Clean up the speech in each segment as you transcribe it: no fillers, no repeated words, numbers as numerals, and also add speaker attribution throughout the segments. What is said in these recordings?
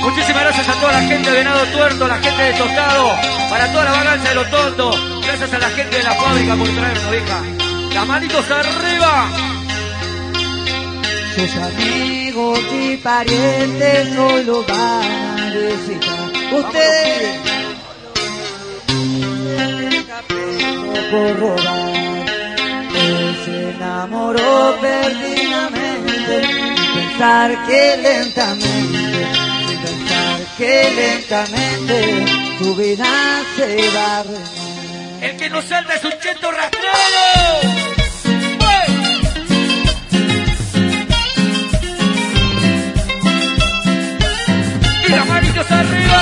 Speaker 1: Muchísimas gracias a toda la gente de Venado Tuerto, la gente de Tostado, para toda la vagancia de Los Tontos. Gracias a la gente de la fábrica por traernos, hija. Las manitos arriba.
Speaker 2: Sus amigos y parientes solo van a visitar. Ustedes por robar. Él se enamoró perdidamente, sin pensar que lentamente su vida se va a arruinar.
Speaker 1: El que no salta es un cheto rastrero. Y las manitos arriba.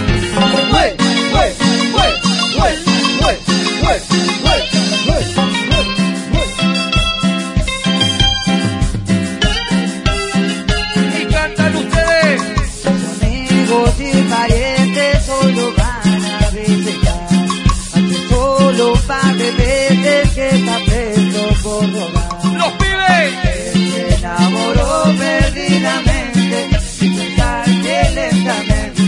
Speaker 1: Y cantan ustedes.
Speaker 2: Sus amigos y parientes solo van a visitar. Hace solo un par de veces que está preso por robar.
Speaker 1: Los pibes.
Speaker 2: Él se enamoró perdidamente, sin pensar que lentamente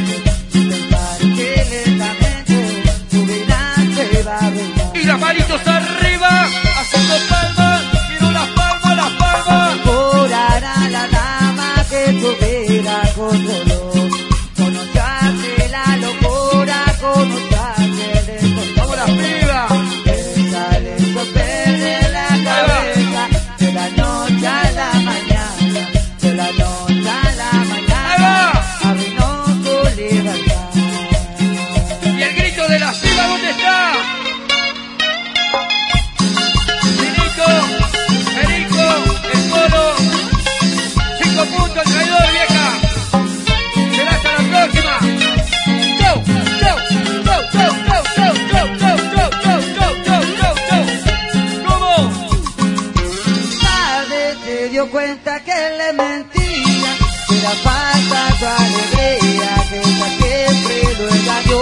Speaker 2: su vida se va a arruinar.
Speaker 1: Y las manitos arriba, haciendo palmas, quiero las palmas.
Speaker 2: Devorará la dama que tu vida controló. Conocerse la locura, conocerse el descontrol.
Speaker 1: Vamos las pibas.
Speaker 2: Esa le hizo perder la cabeza, de la noche a la mañana, de la noche a la mañana, arruinó su libertad.
Speaker 1: Y el grito de las pibas, ¿dónde está? Finico, Perico, el Colo. 5 puntos, el traidor, vieja. Será hasta la próxima. Chau, chau, chau, chau, chau, chau, chau, chau, chau, chau, chau, chau, chau, chau. ¿Cómo?
Speaker 2: Tarde se dio cuenta que le mentía, que era falsa su alegría, que ella siempre lo engañó.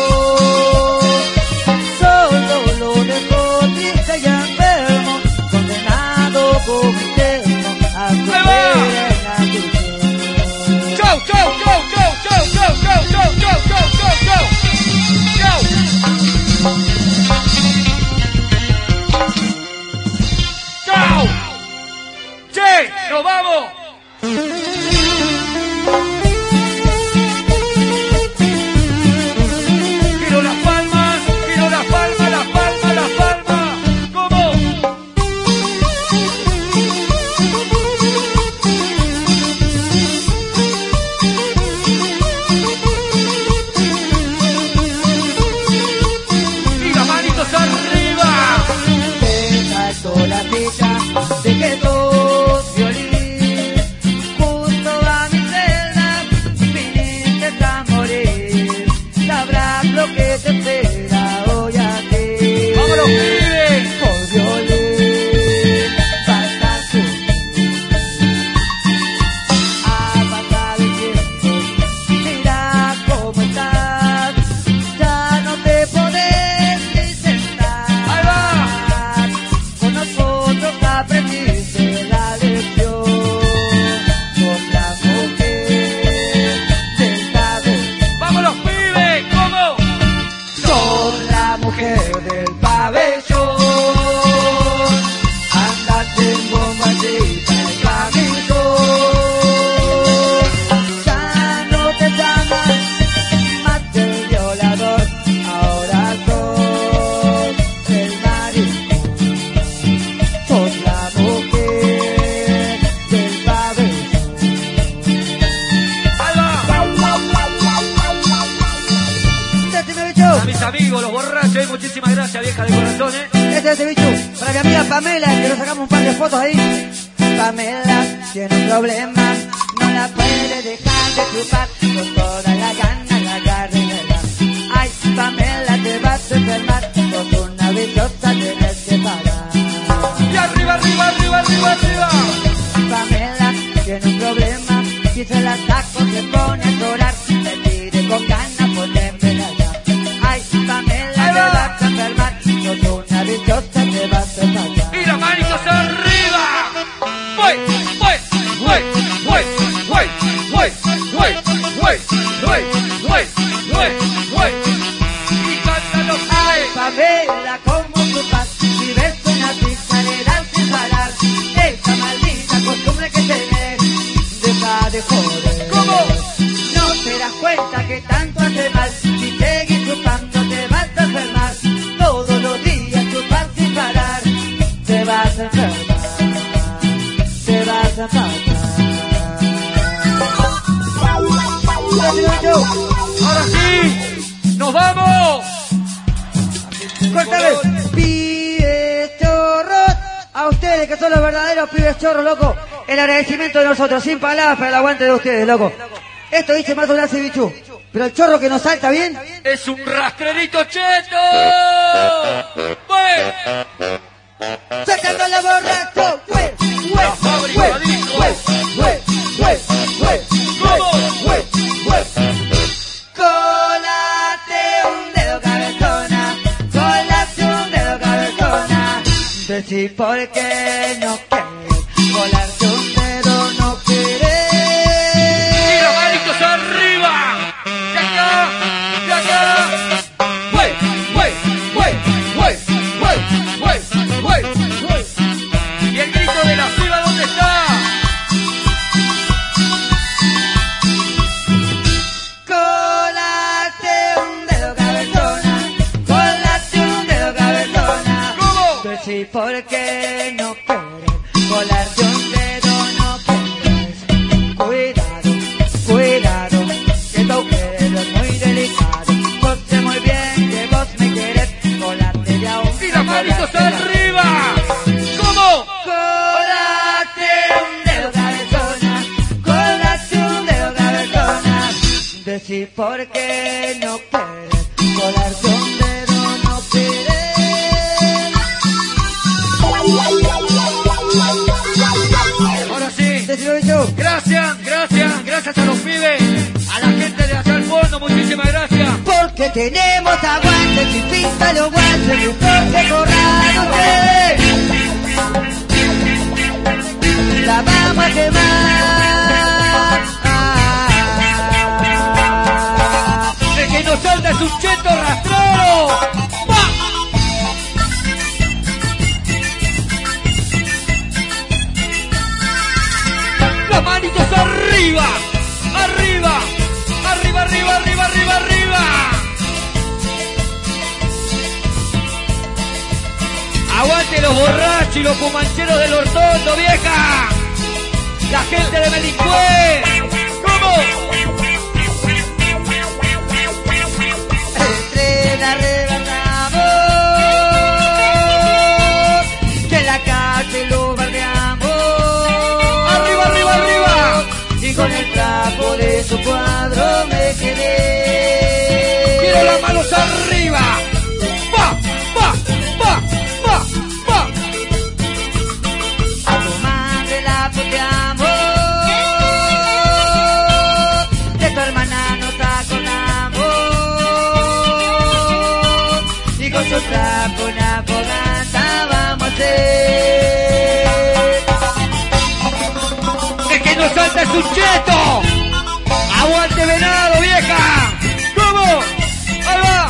Speaker 2: Solo lo dejó triste y enfermo, condenado como eterno a su pena en la prisión.
Speaker 1: Chau, chau, chau, chau, chau, chau, chau, chau, chau, chau, chau, chau. Chau. Chau. Che, nos vamos. Quiero las palmas, quiero las palmas, las palmas, las palmas. ¿Cómo? Y las manitos arriba.
Speaker 2: Te saltó la ficha de que tos violín, justo a mi celda viniste a morir. Sabrás lo que te espera hoy a ti.
Speaker 1: ¡Vámonos, pibes!
Speaker 2: Por violín, basta sufrir. Ha pasado el tiempo, mira cómo estás. Ya no te podés ni sentar.
Speaker 1: ¡Ahí va!
Speaker 2: Con nosotros aprendiste la lección. Sos la mujer del pabellón.
Speaker 1: ¡Vámonos, pibes! ¿Cómo?
Speaker 2: Sos la mujer del pabellón. Andate en bombachita el camino. Ya no te llaman más el violador. Ahora sos el marido. Sos la mujer del pabellón.
Speaker 1: ¡Ahí va!
Speaker 2: Este bicho,
Speaker 1: A mis amigos, los borrachos, muchísimas gracias, vieja de corazón,
Speaker 2: este es el bicho. Para mi amiga Pamela, que nos sacamos un par de fotos ahí. Pamela tiene un problema, no la puede dejar de chupar. Con toda la gana la agarra y le da. Ay, Pamela, te vas a enfermar. Sos una viciosa, tienes que parar.
Speaker 1: Y arriba, arriba, arriba, arriba, arriba.
Speaker 2: Pamela tiene un problema, si se la saco se pone a llorar. Me tire con ganas, ponérmela ya. Ay, Pamela, te vas a enfermar. Sos una viciosa, te vas a enfermar.
Speaker 1: Y las manitos arriba. ¡Voy, voy, voy, voy, voy, voy, voy, voy!
Speaker 2: No te das cuenta que tanto hace mal. Si seguís chupando te vas a enfermar. Todos los días chupar sin parar. Te vas a enfermar. Te vas a enfermar.
Speaker 1: Ahora sí, nos vamos.
Speaker 2: Cortale. Pibes chorros. A ustedes que son los verdaderos pibes chorros, loco. El agradecimiento de nosotros, sin palabras para el aguante de ustedes, loco. Esto dice Marco Blas y Bichú. Pero el chorro que nos salta bien.
Speaker 1: Es un rastrerito cheto. ¡Pues!
Speaker 2: Sacando la borracho.
Speaker 1: La fábrica disco.
Speaker 2: Colate un dedo cabezona. Colate un dedo cabezona. Decí por qué no querés. Colarte un dedo no querés.
Speaker 1: Y los manitos arriba. De acá, de acá. ¡Wey, wey, wey, wey, wey, wey, wey, wey! Y el grito de la piba, ¿dónde está?
Speaker 2: Colate un dedo cabezona. Colate un dedo cabezona.
Speaker 1: ¿Cómo?
Speaker 2: Decí por qué no querés. Colarte un dedo no querés. Cuidado, cuidado, que tu pelo es muy delicado. Vos sé muy bien que vos me querés. Colarte de a un.
Speaker 1: Y los manitos arriba. ¿Cómo?
Speaker 2: Colate un dedo cabezona. Colate un dedo cabezona. Decí por qué no querés. Colarte un dedo no querés.
Speaker 1: Ahora sí.
Speaker 2: Decilo yo.
Speaker 1: Gracias, gracias, gracias a los pibes, a la gente de allá al fondo, muchísimas gracias.
Speaker 2: Porque tenemos aguante, si pinta los guantes, y porque corran ustedes. La vamos a quemar.
Speaker 1: El que nos salta es un cheto rastrero. ¡Va! Las manitos arriba, arriba, arriba, arriba, arriba, arriba, arriba. Aguante los borrachos y los fumancheros del Hortondo, vieja. La gente de Melicué. ¿Cómo?
Speaker 2: Entre la rebandamos, que en la calle lo bardeamos.
Speaker 1: Arriba, arriba, arriba.
Speaker 2: Y con el trapo de su cuadro me quedé.
Speaker 1: Quiero las manos arriba. Va, va, va, va, va.
Speaker 2: A tu madre la puteamos, de tu hermana nos acordamos, y con su trapo una fogata vamos a hacer.
Speaker 1: El que nos salta es un cheto. Aguante venado, vieja. ¿Cómo? Ahí va.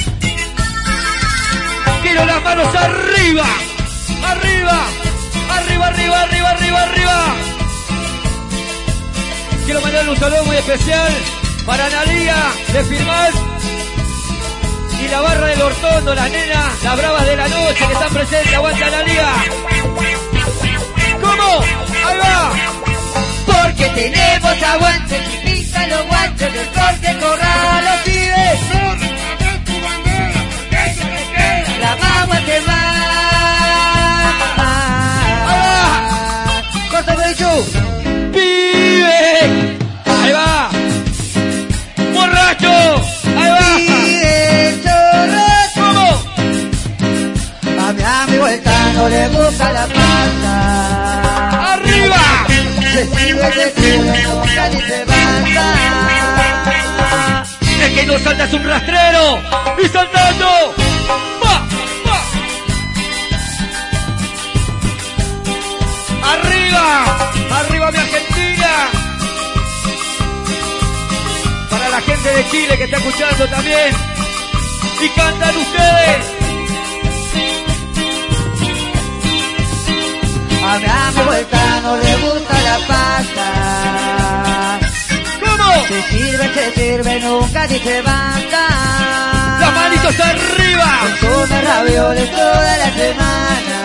Speaker 1: Quiero las manos arriba. Arriba. Arriba, arriba, arriba, arriba, arriba. Quiero mandarle un saludo muy especial para Analía de Firmal y la barra del Hortondo, las nenas, las bravas de la noche que están presentes. Aguante Analía. ¿Cómo? Ahí va.
Speaker 2: Porque tenemos aguante, si pisan los guantes, del corte corral los pibes. La vamos a quemar. Corta Belichú.
Speaker 1: ¡Pibe! Ahí va. ¡Borracho! Ahí va.
Speaker 2: Pibes chorros.
Speaker 1: ¿Cómo?
Speaker 2: A mi amigo el Tano le gusta la pasta.
Speaker 1: ¡Arriba!
Speaker 2: Se sube, no busca ni se basta.
Speaker 1: El que no salta es un rastrero. ¡Y saltando! ¡Va! ¡Va! ¡Arriba! ¡Arriba mi Argentina! Para la gente de Chile que está escuchando también. Y cantan ustedes.
Speaker 2: A mi amigo el Tano le gusta la pasta.
Speaker 1: ¿Cómo?
Speaker 2: Se sirve, nunca dice basta.
Speaker 1: Las manitos arriba.
Speaker 2: Consume ravioles toda la semana.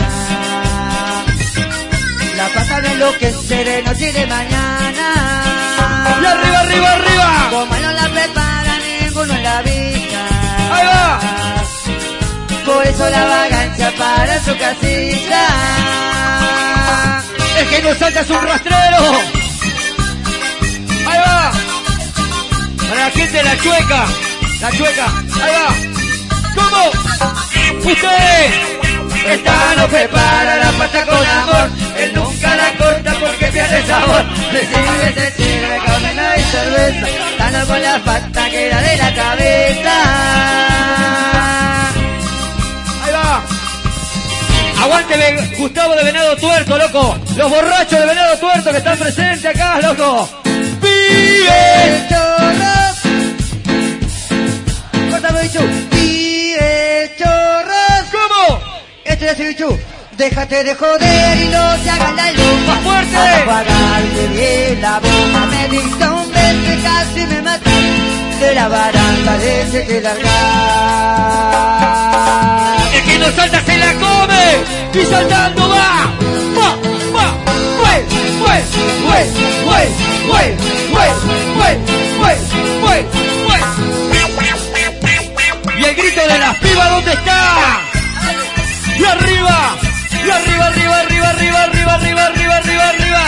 Speaker 2: La pasa de enloquecer de noche y de mañana.
Speaker 1: Y arriba, arriba, arriba.
Speaker 2: Como no la prepara ninguno en la vida.
Speaker 1: Ahí va.
Speaker 2: Por eso la vagancia para su casilla.
Speaker 1: El que no salta es un rastrero. Ahí va. Para la gente de la chueca. La chueca. Ahí va. ¿Cómo? Ustedes.
Speaker 2: Esta no prepara la pasta con amor. Él nunca la corta porque pierde sabor. Se sirve, camino y cerveza. Dando con la pasta que era de la cabeza.
Speaker 1: Ahí va. Aguante Gustavo de Venado Tuerto, loco. Los borrachos de Venado Tuerto que están presentes acá, loco. ¡Pibe!
Speaker 2: Chorros. Córtame, bicho. Pibe, chorros.
Speaker 1: ¿Cómo?
Speaker 2: Este es el bicho. Déjate de joder y no te hagas la luz.
Speaker 1: ¡Más fuerte!
Speaker 2: Para pagarte bien la boca. Me diste un beso que casi me mataste. De la baranda de ese que largar.
Speaker 1: El que no salta se la come. Y saltando va. Va, va. Güey, güey, güey, güey, güey, güey, güey, güey, güey, güey. Y el grito de las pibas, ¿dónde está? Y arriba. Y arriba, arriba, arriba, arriba, arriba, arriba, arriba, arriba, arriba.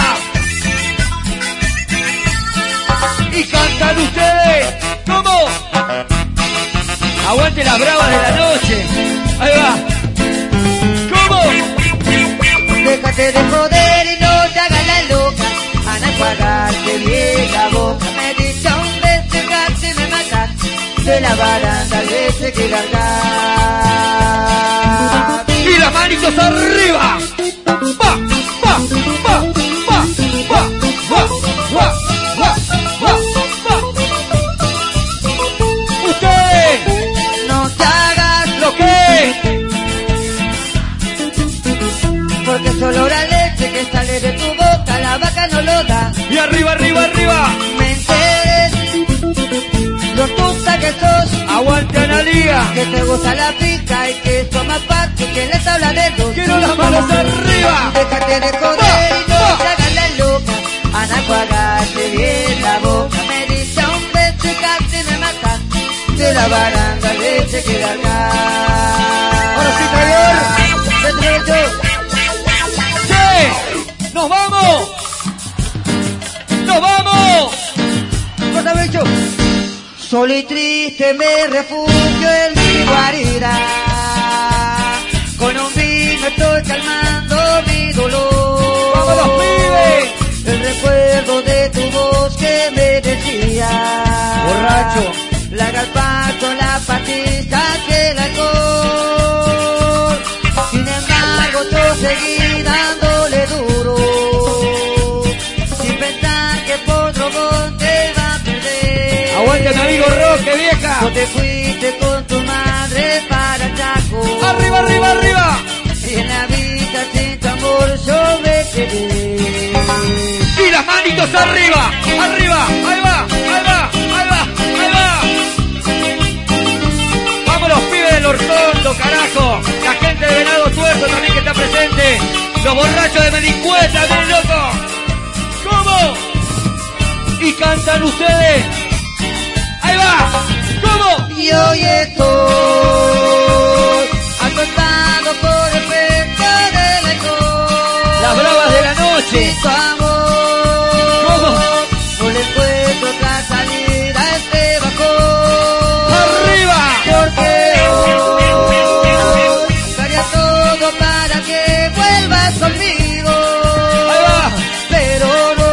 Speaker 1: Y cantan ustedes. ¿Cómo? Aguante las bravas de la noche. Ahí va. ¿Cómo?
Speaker 2: Déjate de joder y no te hagas la loca. Ana, enjuagarte bien la boca. Me diste un beso que casi me mataste. De la baranda de ese que largar.
Speaker 1: Y las manitos arriba. Va, va, va, va, va, va, va, va, va, va, va. Usted
Speaker 2: No te hagas
Speaker 1: lo que
Speaker 2: porque solo la leche que sale de tu boca la vaca no lo da.
Speaker 1: y arriba, arriba, arriba.
Speaker 2: Me enteres lo tuta que sos.
Speaker 1: Aguante Analía.
Speaker 2: Que te gusta la pica y que toma parte que les habla de dos.
Speaker 1: Quiero las manos arriba.
Speaker 2: Déjate de joder y no te hagas la loca. Ana, enjuagarte bien la boca. Me dice un beso y casi me mata. De la baranda leche que largar.
Speaker 1: Ahora sí, traidor.
Speaker 2: Derecho.
Speaker 1: ¡Sí! ¡Nos vamos! ¡Nos vamos!
Speaker 2: Corta bicho. Solo y triste me refugio en mi guarida. Con un vino estoy calmando mi dolor.
Speaker 1: ¡Vamos los pibes!
Speaker 2: El recuerdo de tu voz que me decía.
Speaker 1: Borracho.
Speaker 2: Larga el paso, la pastilla que el alcohol. Sin embargo, yo seguí dándole duro. Sin pensar que por drogón te va a perder.
Speaker 1: Aguante mi amigo Roque, vieja.
Speaker 2: No te fuiste con tu madre para Chaco.
Speaker 1: Arriba, arriba, arriba.
Speaker 2: Y en la vida sin tu amor yo me quedé.
Speaker 1: Y las manitos arriba, arriba, ahí va, ahí va, ahí va, ahí va. Vamos los pibes del Hortondo, carajo. La gente de Venado Tuerto también que está presente. Los borrachos de Medicueta, bien loco. ¿Cómo? Y cantan ustedes. Ahí va. ¿Cómo?
Speaker 2: Y hoy estoy acostado por el efecto del alcohol.
Speaker 1: Las bravas de la noche.
Speaker 2: Y tu amor.
Speaker 1: ¿Cómo?
Speaker 2: No le encuentro otra salida a este bajón.
Speaker 1: ¡Arriba!
Speaker 2: Porque hoy daría todo para que vuelvas conmigo.
Speaker 1: Ahí va.
Speaker 2: Pero no,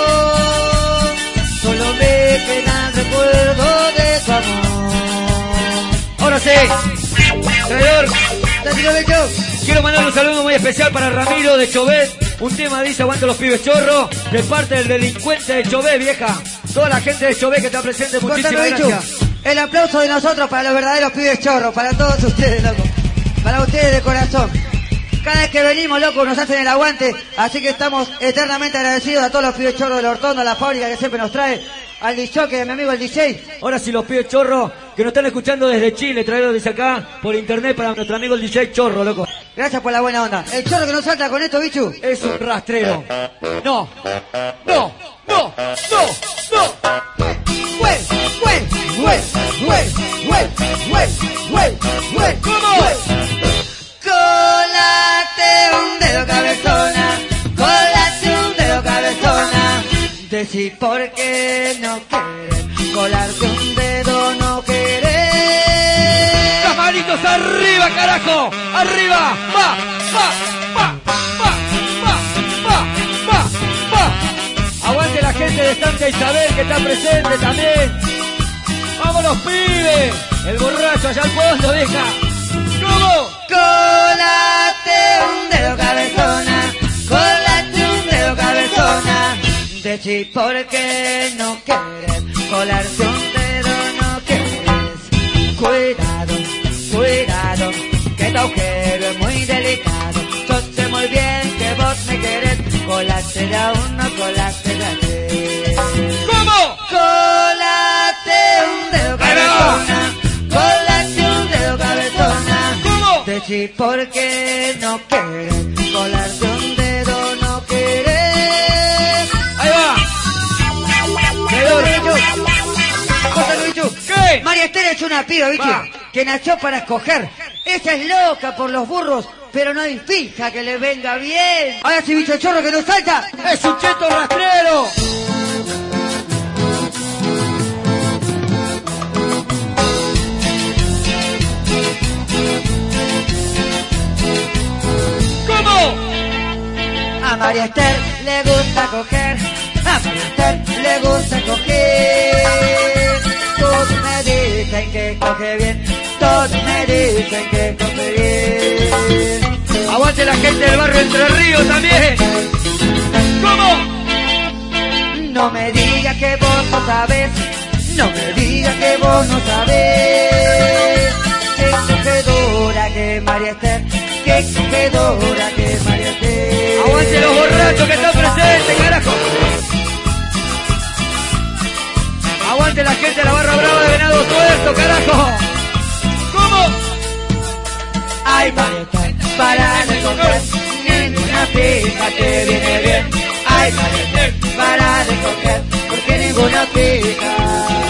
Speaker 2: solo me queda el recuerdo de tu amor.
Speaker 1: Ahora sí. Traidor.
Speaker 2: Te digo de yo.
Speaker 1: Quiero mandar un saludo muy especial para Ramiro de Chovet. Un tema dice aguanta los pibes chorro. De parte del delincuente de Chovet, vieja. Toda la gente de Chovet que está presente, muchísimas
Speaker 2: Córtalo, bicho.
Speaker 1: gracias.
Speaker 2: El aplauso de nosotros para los verdaderos pibes chorros, para todos ustedes, loco. Para ustedes de corazón. Cada vez que venimos, loco, nos hacen el aguante. Así que estamos eternamente agradecidos a todos los pibes chorros del Hortondo, a la fábrica que siempre nos trae. al DJ, mi amigo el DJ.
Speaker 3: Ahora sí los pibes Chorro, que nos están escuchando desde Chile, traídos desde acá por internet para nuestro amigo el DJ Chorro, loco.
Speaker 2: Gracias por la buena onda. El chorro que no salta con esto, bichu.
Speaker 3: Es un rastrero. No.
Speaker 1: ¿Cómo?
Speaker 2: Colate un dedo, cabezona. Colate un dedo, cabezona. Decí por qué no querés. Colarte un dedo, no querés.
Speaker 1: Las manitos arriba, carajo. Arriba. Va.
Speaker 3: Aguante la gente de Santa Isabel que está presente también. ¡Vamos los pibes! El borracho allá al fondo, vieja.
Speaker 1: ¿Cómo?
Speaker 2: Colate un dedo, cabezona. Colate un dedo, cabezona. Decí por qué no querés. Colarte un dedo, no querés. Cuidado, que tu agujero es muy delicado. Yo sé muy bien que vos me querés. Colate de a uno, colate de a tres.
Speaker 1: ¿Cómo?
Speaker 2: Colate un dedo, cabezona. Colate un dedo, cabezona.
Speaker 1: ¿Cómo?
Speaker 2: Decí por qué no querés. Colarte un dedo, no querés.
Speaker 1: Ahí va.
Speaker 2: Bichu.
Speaker 1: ¿Qué?
Speaker 2: María Esther es una piba, bichu,
Speaker 1: Va.
Speaker 2: que nació para escoger. Esa es loca por los burros, pero no hay fija que le venga bien. Ahora sí, bicho chorro que no salta.
Speaker 3: ¡Es un cheto rastrero!
Speaker 1: ¿Cómo?
Speaker 2: A María Esther le gusta coger. A María Esther le gusta coger. Todos me dicen que coge bien. Todos me dicen que coge bien.
Speaker 1: Aguante la gente del barrio Entre Ríos también. ¿Cómo?
Speaker 2: No me digas que vos no sabés. No me digas que vos no sabés. Qué cogedora que María Esther. Qué cogedora que María Esther.
Speaker 1: Aguante los borrachos que están presentes, carajo. Aguante la gente de la barra brava de Venado Tuerto, carajo. ¿Cómo?
Speaker 2: Ay, María Esther, para de coger. Ninguna fija te viene bien. Ay, María Esther, para de coger. Porque ninguna fija